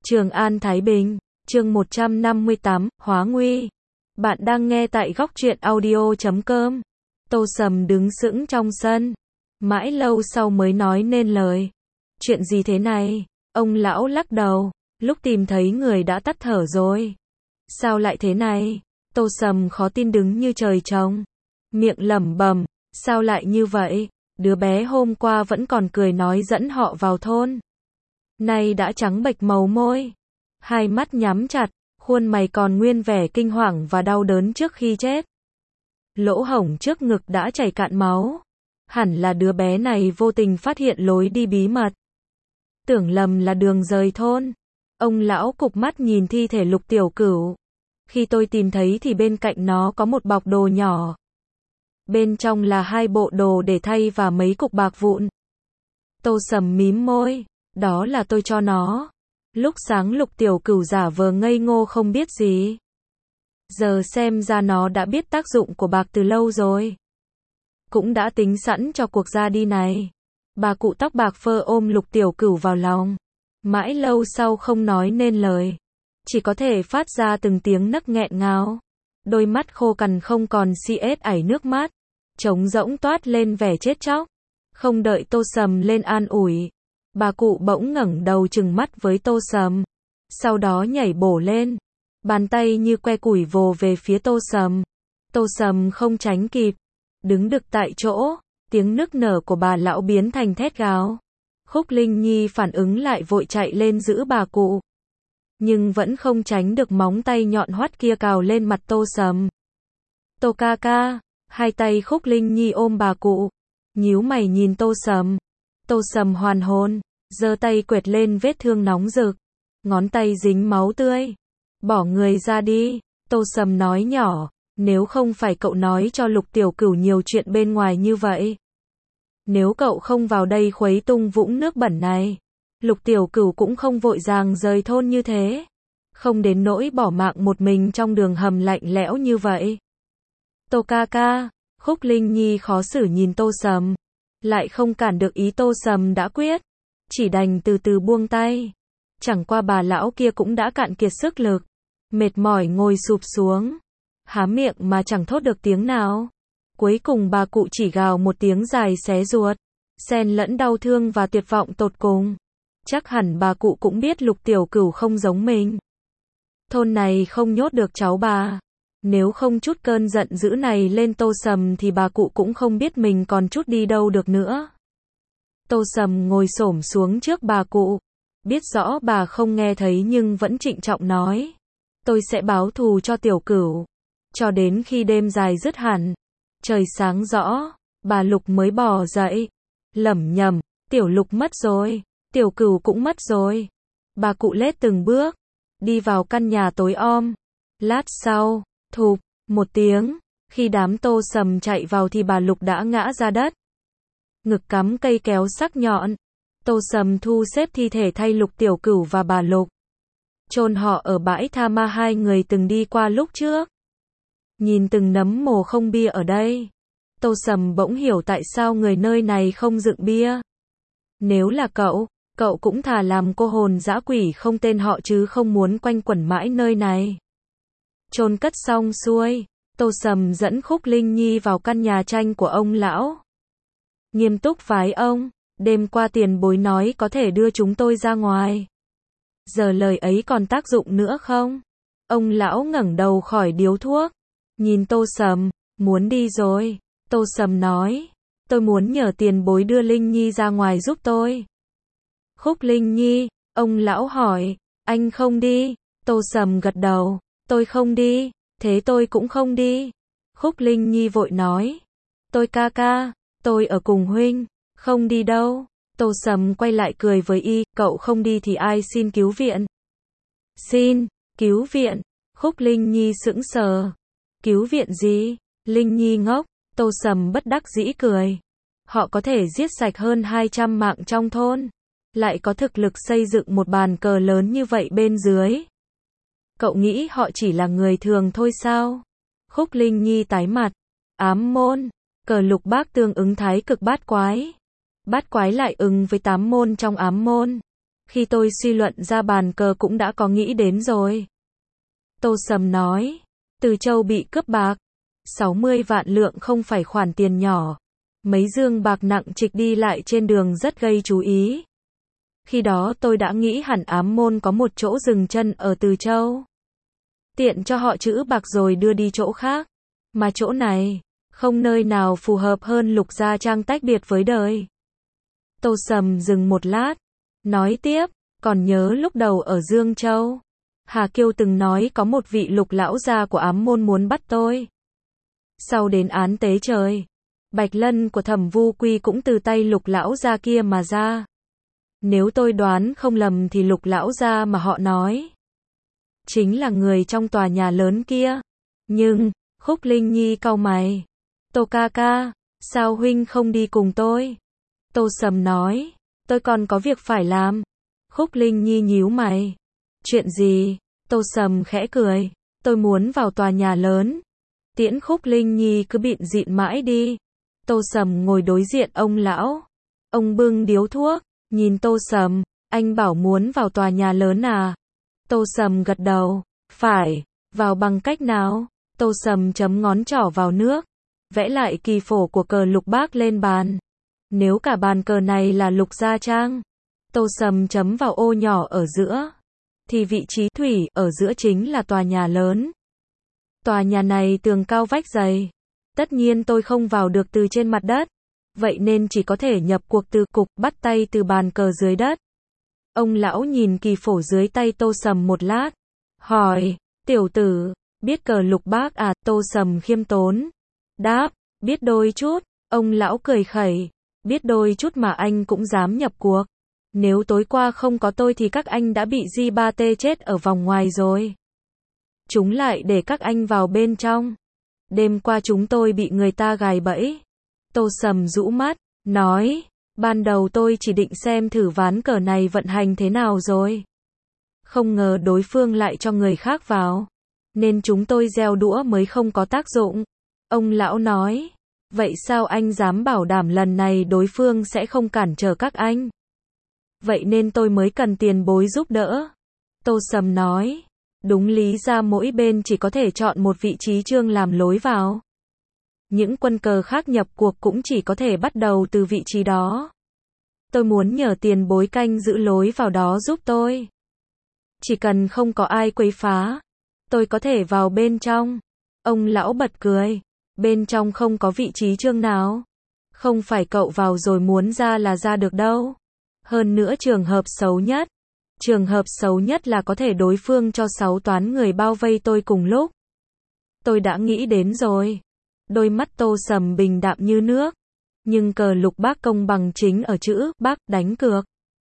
Trường An Thái Bình, chương 158, Hóa Nguy. Bạn đang nghe tại góc truyện audio.com. Tô Sầm đứng sững trong sân. Mãi lâu sau mới nói nên lời. Chuyện gì thế này? Ông lão lắc đầu. Lúc tìm thấy người đã tắt thở rồi. Sao lại thế này? Tô Sầm khó tin đứng như trời trồng. Miệng lẩm bẩm. Sao lại như vậy? Đứa bé hôm qua vẫn còn cười nói dẫn họ vào thôn. Nay đã trắng bệch màu môi. Hai mắt nhắm chặt, khuôn mày còn nguyên vẻ kinh hoàng và đau đớn trước khi chết. Lỗ hổng trước ngực đã chảy cạn máu. Hẳn là đứa bé này vô tình phát hiện lối đi bí mật. Tưởng lầm là đường rời thôn. Ông lão cụp mắt nhìn thi thể Lục Tiểu Cửu. Khi tôi tìm thấy thì bên cạnh nó có một bọc đồ nhỏ. Bên trong là 2 bộ đồ để thay và mấy cục bạc vụn. Tô Sầm mím môi. Đó là tôi cho nó. Lúc sáng Lục Tiểu Cửu giả vờ ngây ngô không biết gì. Giờ xem ra nó đã biết tác dụng của bạc từ lâu rồi. Cũng đã tính sẵn cho cuộc ra đi này. Bà cụ tóc bạc phơ ôm Lục Tiểu Cửu vào lòng. Mãi lâu sau không nói nên lời. Chỉ có thể phát ra từng tiếng nấc nghẹn ngào. Đôi mắt khô cằn không còn xiết ải nước mắt. Trống rỗng toát lên vẻ chết chóc. Không đợi Tô Sầm lên an ủi. Bà cụ bỗng ngẩng đầu trừng mắt với Tô Sầm. Sau đó nhảy bổ lên. Bàn tay như que củi vồ về phía Tô Sầm. Tô Sầm không tránh kịp. Đứng đực tại chỗ. Tiếng nức nở của bà lão biến thành thét gào. Khúc Linh Nhi phản ứng lại vội chạy lên giữ bà cụ. Nhưng vẫn không tránh được móng tay nhọn hoắt kia cào lên mặt Tô Sầm. Tô ca ca. Hai tay Khúc Linh Nhi ôm bà cụ. Nhíu mày nhìn Tô Sầm. Tô Sầm hoàn hồn. Giơ tay quệt lên vết thương nóng rực. Ngón tay dính máu tươi. Bỏ người ra đi. Tô Sầm nói nhỏ. Nếu không phải cậu nói cho Lục Tiểu Cửu nhiều chuyện bên ngoài như vậy. Nếu cậu không vào đây khuấy tung vũng nước bẩn này. Lục Tiểu Cửu cũng không vội vàng rời thôn như thế. Không đến nỗi bỏ mạng một mình trong đường hầm lạnh lẽo như vậy. Tô ca ca. Khúc Linh Nhi khó xử nhìn Tô Sầm. Lại không cản được ý Tô Sầm đã quyết. Chỉ đành từ từ buông tay. Chẳng qua bà lão kia cũng đã cạn kiệt sức lực. Mệt mỏi ngồi sụp xuống. Há miệng mà chẳng thốt được tiếng nào. Cuối cùng bà cụ chỉ gào một tiếng dài xé ruột. Xen lẫn đau thương và tuyệt vọng tột cùng. Chắc hẳn bà cụ cũng biết Lục Tiểu Cửu không giống mình. Thôn này không nhốt được cháu bà. Nếu không chút cơn giận dữ này lên Tô Sầm thì bà cụ cũng không biết mình còn chút đi đâu được nữa. Tô Sầm ngồi xổm xuống trước bà cụ. Biết rõ bà không nghe thấy nhưng vẫn trịnh trọng nói. Tôi sẽ báo thù cho Tiểu Cửu. Cho đến khi đêm dài dứt hẳn. Trời sáng rõ. Bà Lục mới bò dậy. Lẩm nhẩm. Tiểu Lục mất rồi. Tiểu Cửu cũng mất rồi. Bà cụ lết từng bước. Đi vào căn nhà tối om. Lát sau. Thụp. Một tiếng. Khi đám Tô Sầm chạy vào thì bà Lục đã ngã ra đất. Ngực cắm cây kéo sắc nhọn. Tô Sầm thu xếp thi thể thay Lục Tiểu Cửu và bà Lục. Chôn họ ở bãi tha ma hai người từng đi qua lúc trước. Nhìn từng nấm mồ không bia ở đây. Tô Sầm bỗng hiểu tại sao người nơi này không dựng bia. Nếu là cậu cũng thà làm cô hồn dã quỷ không tên họ chứ không muốn quanh quẩn mãi nơi này. Chôn cất xong xuôi. Tô Sầm dẫn Khúc Linh Nhi vào căn nhà tranh của ông lão. Nghiêm túc vái ông. Đêm qua tiền bối nói có thể đưa chúng tôi ra ngoài. Giờ lời ấy còn tác dụng nữa không? Ông lão ngẩng đầu khỏi điếu thuốc. Nhìn Tô Sầm. Muốn đi rồi. Tô Sầm nói. Tôi muốn nhờ tiền bối đưa Linh Nhi ra ngoài giúp tôi. Khúc Linh Nhi. Ông lão hỏi. Anh không đi? Tô Sầm gật đầu. Tôi không đi. Thế tôi cũng không đi. Khúc Linh Nhi vội nói. Tôi ca ca. Tôi ở cùng huynh. Không đi đâu. Tô Sầm quay lại cười với y. Cậu không đi thì ai xin cứu viện? Xin. Cứu viện. Khúc Linh Nhi sững sờ. Cứu viện gì? Linh Nhi ngốc. Tô Sầm bất đắc dĩ cười. Họ có thể giết sạch hơn 200 mạng trong thôn. Lại có thực lực xây dựng một bàn cờ lớn như vậy bên dưới. Cậu nghĩ họ chỉ là người thường thôi sao? Khúc Linh Nhi tái mặt. Ám môn. Cờ lục bát tương ứng thái cực bát quái. Bát quái lại ứng với 8 môn trong ám môn. Khi tôi suy luận ra bàn cờ cũng đã có nghĩ đến rồi. Tô Sầm nói, Từ Châu bị cướp bạc, 60 vạn lượng không phải khoản tiền nhỏ. Mấy dương bạc nặng trịch đi lại trên đường rất gây chú ý. Khi đó tôi đã nghĩ hẳn ám môn có một chỗ dừng chân ở Từ Châu. Tiện cho họ trữ bạc rồi đưa đi chỗ khác. Mà chỗ này, không nơi nào phù hợp hơn Lục Gia Trang tách biệt với đời. Tô Sầm dừng một lát, nói tiếp, còn nhớ lúc đầu ở Dương Châu, Hà Kiêu từng nói có một vị Lục lão gia của ám môn muốn bắt tôi. Sau đến án tế trời, Bạch Lân của Thẩm Vu Quy cũng từ tay Lục lão gia kia mà ra. Nếu tôi đoán không lầm thì Lục lão gia mà họ nói chính là người trong tòa nhà lớn kia. Nhưng, Khúc Linh Nhi cau mày. Tô ca ca, sao huynh không đi cùng tôi? Tô Sầm nói, tôi còn có việc phải làm. Khúc Linh Nhi nhíu mày. Chuyện gì? Tô Sầm khẽ cười. Tôi muốn vào tòa nhà lớn. Tiễn Khúc Linh Nhi cứ bịn dịn mãi đi. Tô Sầm ngồi đối diện ông lão. Ông bưng điếu thuốc, nhìn Tô Sầm, anh bảo muốn vào tòa nhà lớn à? Tô Sầm gật đầu, phải, vào bằng cách nào? Tô Sầm chấm ngón trỏ vào nước, vẽ lại kỳ phổ của cờ Lục Bác lên bàn. Nếu cả bàn cờ này là Lục Gia Trang, Tô Sầm chấm vào ô nhỏ ở giữa, thì vị trí thủy ở giữa chính là tòa nhà lớn. Tòa nhà này tường cao vách dày. Tất nhiên tôi không vào được từ trên mặt đất. Vậy nên chỉ có thể nhập cuộc từ cục bắt tay từ bàn cờ dưới đất. Ông lão nhìn kỳ phổ dưới tay Tô Sầm một lát. Hỏi, tiểu tử, biết cờ Lục Bác à? Tô Sầm khiêm tốn. Đáp, biết đôi chút. Ông lão cười khẩy. Biết đôi chút mà anh cũng dám nhập cuộc. Nếu tối qua không có tôi thì các anh đã bị Di3T chết ở vòng ngoài rồi. Chúng lại để các anh vào bên trong. Đêm qua chúng tôi bị người ta gài bẫy. Tô Sầm rũ mắt, nói, ban đầu tôi chỉ định xem thử ván cờ này vận hành thế nào rồi. Không ngờ đối phương lại cho người khác vào. Nên chúng tôi gieo đũa mới không có tác dụng. Ông lão nói, vậy sao anh dám bảo đảm lần này đối phương sẽ không cản trở các anh? Vậy nên tôi mới cần tiền bối giúp đỡ. Tô Sầm nói, đúng lý ra mỗi bên chỉ có thể chọn một vị trí trương làm lối vào. Những quân cờ khác nhập cuộc cũng chỉ có thể bắt đầu từ vị trí đó. Tôi muốn nhờ tiền bối canh giữ lối vào đó giúp tôi. Chỉ cần không có ai quấy phá, tôi có thể vào bên trong. Ông lão bật cười. Bên trong không có vị trí trương nào. Không phải cậu vào rồi muốn ra là ra được đâu. Hơn nữa trường hợp xấu nhất. Trường hợp xấu nhất là có thể đối phương cho 6 toán người bao vây tôi cùng lúc. Tôi đã nghĩ đến rồi. Đôi mắt Tô Sầm bình đạm như nước. Nhưng cờ Lục Bác công bằng chính ở chữ Bác đánh cược.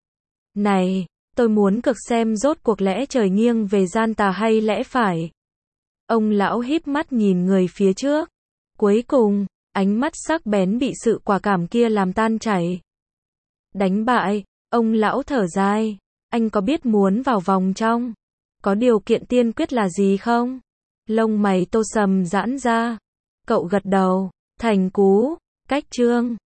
Này, tôi muốn cược xem rốt cuộc lẽ trời nghiêng về gian tà hay lẽ phải. Ông lão híp mắt nhìn người phía trước. Cuối cùng, ánh mắt sắc bén bị sự quả cảm kia làm tan chảy. Đánh bại, ông lão thở dài. Anh có biết muốn vào vòng trong, có điều kiện tiên quyết là gì không? Lông mày Tô Sầm giãn ra. Cậu gật đầu, thành cú, cách trương.